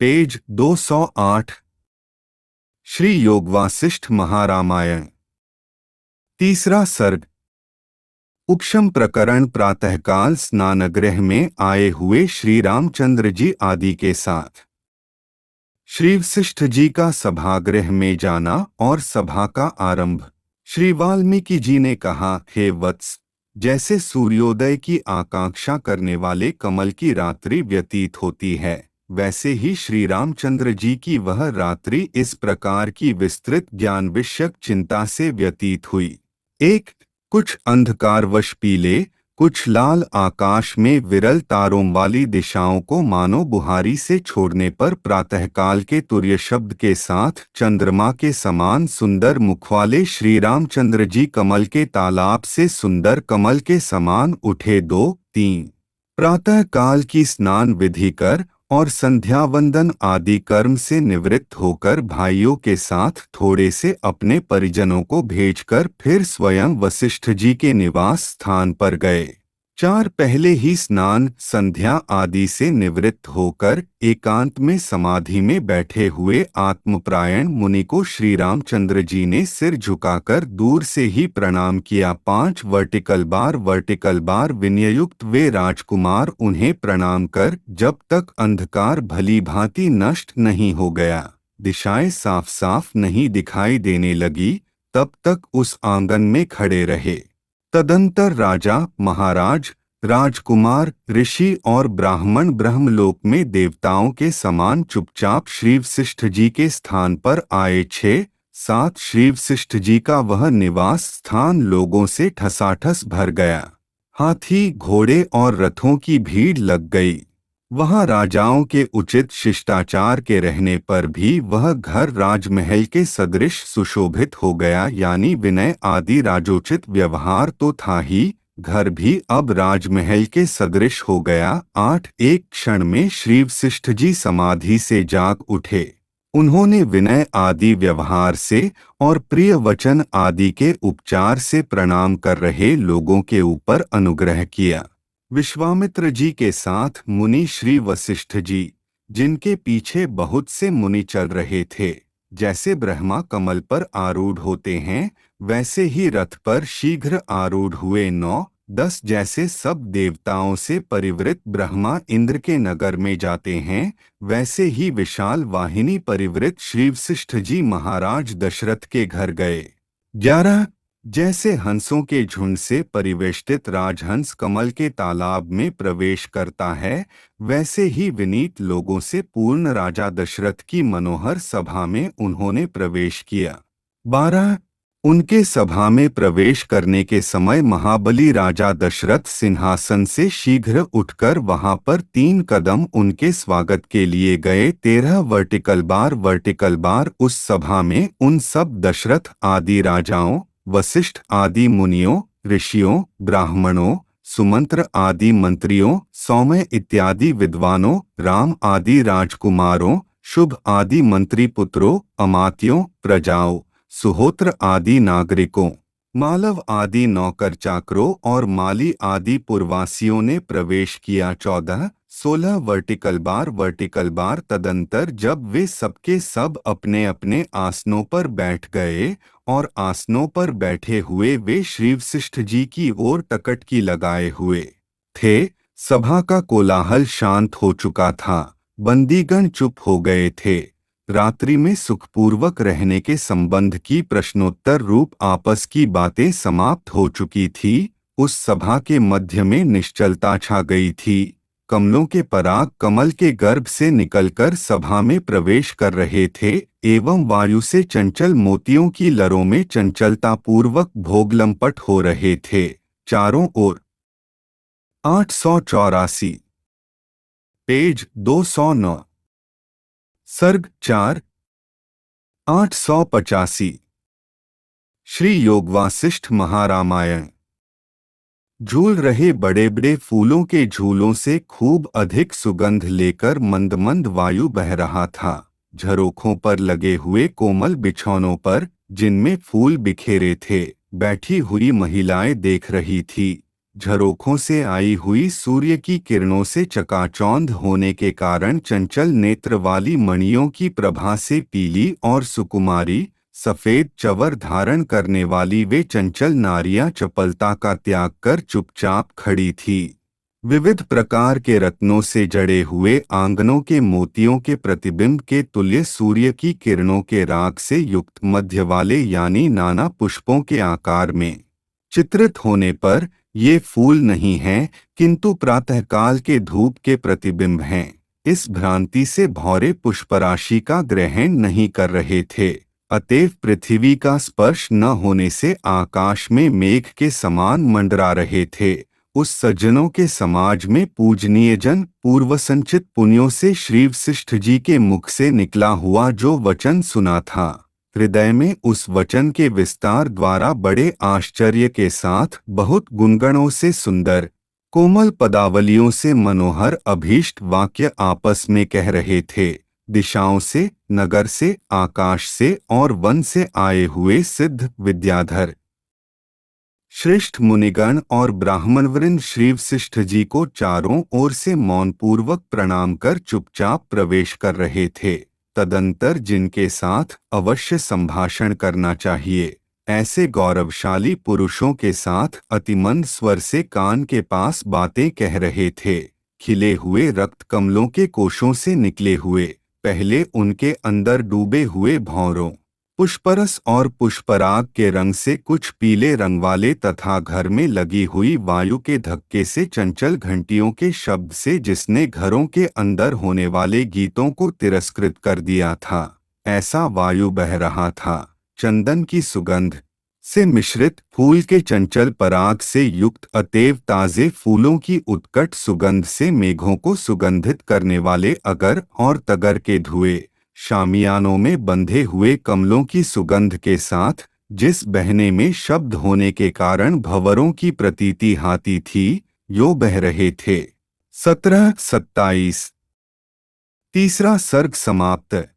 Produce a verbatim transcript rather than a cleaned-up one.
Page दो सौ आठ। श्री योग वासिष्ठ महारामायण। तीसरा सर्ग। उपशम प्रकरण। प्रातःकाल स्नानगृह में आए हुए श्री रामचंद्र जी आदि के साथ श्री वशिष्ठ जी का सभागृह में जाना और सभा का आरंभ। श्री वाल्मीकि जी ने कहा, हे वत्स, जैसे सूर्योदय की आकांक्षा करने वाले कमल की रात्रि व्यतीत होती है, वैसे ही श्री रामचंद्र जी की वह रात्रि इस प्रकार की विस्तृत ज्ञान विषयक चिंता से व्यतीत हुई। एक, कुछ अंधकारवश पीले, कुछ लाल आकाश में विरल तारों वाली दिशाओं को मानो बुहारी से छोड़ने पर प्रातःकाल के तुर्य शब्द के साथ चंद्रमा के समान सुंदर मुख वाले श्री रामचंद्र जी कमल के तालाब से सुंदर कमल के समान उठे। दो तीन, प्रातःकाल की स्नान विधि कर और संध्या वंदन आदि कर्म से निवृत्त होकर भाइयों के साथ थोड़े से अपने परिजनों को भेजकर फिर स्वयं वशिष्ठ जी के निवास स्थान पर गए। चार, पहले ही स्नान संध्या आदि से निवृत्त होकर एकांत में समाधि में बैठे हुए आत्मप्रायण मुनि को श्री रामचंद्र जी ने सिर झुकाकर दूर से ही प्रणाम किया। पांच, वर्टिकल बार वर्टिकल बार विनययुक्त वे राजकुमार उन्हें प्रणाम कर जब तक अंधकार भली भांति नष्ट नहीं हो गया, दिशाएं साफ साफ नहीं दिखाई देने लगी, तब तक उस आंगन में खड़े रहे। तदंतर राजा, महाराज, राजकुमार, ऋषि और ब्राह्मण ब्रह्मलोक में देवताओं के समान चुपचाप श्री वशिष्ठ जी के स्थान पर आए। छः सात, श्री वशिष्ठ जी का वह निवास स्थान लोगों से ठसाठस भर गया। हाथी, घोड़े और रथों की भीड़ लग गई। वहाँ राजाओं के उचित शिष्टाचार के रहने पर भी वह घर राजमहल के सदृश सुशोभित हो गया, यानी विनय आदि राजोचित व्यवहार तो था ही, घर भी अब राजमहल के सदृश हो गया। आठ, एक क्षण में श्री वशिष्ठ जी समाधि से जाग उठे। उन्होंने विनय आदि व्यवहार से और प्रिय वचन आदि के उपचार से प्रणाम कर रहे लोगों के ऊपर अनुग्रह किया। विश्वामित्र जी के साथ मुनि श्री वशिष्ठ जी, जिनके पीछे बहुत से मुनि चल रहे थे, जैसे ब्रह्मा कमल पर आरूढ़ होते हैं वैसे ही रथ पर शीघ्र आरूढ़ हुए। नौ दस, जैसे सब देवताओं से परिवृत ब्रह्मा इंद्र के नगर में जाते हैं, वैसे ही विशाल वाहिनी परिवृत श्री वशिष्ठ जी महाराज दशरथ के घर गए। ग्यारह, जैसे हंसों के झुंड से परिवेष्टित राजहंस कमल के तालाब में प्रवेश करता है, वैसे ही विनीत लोगों से पूर्ण राजा दशरथ की मनोहर सभा में उन्होंने प्रवेश किया। बारह, उनके सभा में प्रवेश करने के समय महाबली राजा दशरथ सिंहासन से शीघ्र उठकर वहां पर तीन कदम उनके स्वागत के लिए गए। तेरह, वर्टिकल बार वर्टिकल बार उस सभा में उन सब दशरथ आदि राजाओं, वशिष्ठ आदि मुनियों, ऋषियों, ब्राह्मणों, सुमंत्र आदि मंत्रियों, सौम्य इत्यादि विद्वानों, राम आदि राजकुमारों, शुभ आदि मंत्री पुत्रों, अमात्यों, प्रजाओं, सुहोत्र आदि नागरिकों, मालव आदि नौकर चाकरों और माली आदि पुरवासियों ने प्रवेश किया। चौदह, सोलह, वर्टिकल बार वर्टिकल बार तदंतर जब वे सबके सब अपने अपने आसनों पर बैठ गए और आसनों पर बैठे हुए वे श्री वशिष्ठ जी की ओर टकटकी लगाए हुए थे, सभा का कोलाहल शांत हो चुका था, बंदीगण चुप हो गए थे। रात्रि में सुखपूर्वक रहने के संबंध की प्रश्नोत्तर रूप आपस की बातें समाप्त हो चुकी थी। उस सभा के मध्य में निश्चलता छा गई थी। कमलों के पराग कमल के गर्भ से निकलकर सभा में प्रवेश कर रहे थे एवं वायु से चंचल मोतियों की लरों में चंचलता पूर्वक भोगलंपट हो रहे थे चारों ओर। आठ सौ चौरासी, पेज दो सौ नौ। सर्ग चार। आठ सौ पचासी। श्री योग वासिष्ठ महारामायण। झूल रहे बड़े बड़े फूलों के झूलों से खूब अधिक सुगंध लेकर मंद मंद वायु बह रहा था। झरोखों पर लगे हुए कोमल बिछौनों पर, जिनमें फूल बिखेरे थे, बैठी हुई महिलाएं देख रही थी। झरोखों से आई हुई सूर्य की किरणों से चकाचौंध होने के कारण चंचल नेत्र वाली मणियों की प्रभा से पीली और सुकुमारी सफेद चवर धारण करने वाली वे चंचल नारियां चपलता का त्याग कर चुपचाप खड़ी थी। विविध प्रकार के रत्नों से जड़े हुए आंगनों के मोतियों के प्रतिबिंब के तुल्य सूर्य की किरणों के राग से युक्त मध्य वाले यानी नाना पुष्पों के आकार में चित्रित होने पर ये फूल नहीं हैं किंतु प्रातःकाल के धूप के प्रतिबिंब हैं। इस भ्रांति से भौरे पुष्पराशि का ग्रहण नहीं कर रहे थे, अतएव पृथ्वी का स्पर्श न होने से आकाश में मेघ के समान मंडरा रहे थे। उस सज्जनों के समाज में पूजनीय जन पूर्व संचित पुण्यों से श्री वशिष्ठ जी के मुख से निकला हुआ जो वचन सुना था, हृदय में उस वचन के विस्तार द्वारा बड़े आश्चर्य के साथ बहुत गुणगणों से सुंदर कोमल पदावलियों से मनोहर अभीष्ट वाक्य आपस में कह रहे थे। दिशाओं से, नगर से, आकाश से और वन से आए हुए सिद्ध विद्याधर श्रेष्ठ मुनिगण और ब्राह्मणवृंद श्री वशिष्ठ जी को चारों ओर से मौनपूर्वक प्रणाम कर चुपचाप प्रवेश कर रहे थे। तदंतर जिनके साथ अवश्य संभाषण करना चाहिए, ऐसे गौरवशाली पुरुषों के साथ अतिमंद स्वर से कान के पास बातें कह रहे थे। खिले हुए रक्त कमलों के कोशों से निकले हुए, पहले उनके अंदर डूबे हुए भौरों पुष्परस और पुष्पराग के रंग से कुछ पीले रंग वाले तथा घर में लगी हुई वायु के धक्के से चंचल घंटियों के शब्द से जिसने घरों के अंदर होने वाले गीतों को तिरस्कृत कर दिया था, ऐसा वायु बह रहा था। चंदन की सुगंध से मिश्रित फूल के चंचल पराग से युक्त अतएव ताजे फूलों की उत्कट सुगंध से मेघों को सुगंधित करने वाले अगर और तगर के धुएं, शामियानों में बंधे हुए कमलों की सुगंध के साथ जिस बहने में शब्द होने के कारण भंवरों की प्रतीति हाथी थी, यो बह रहे थे। सत्रह सत्ताईस तीसरा सर्ग समाप्त।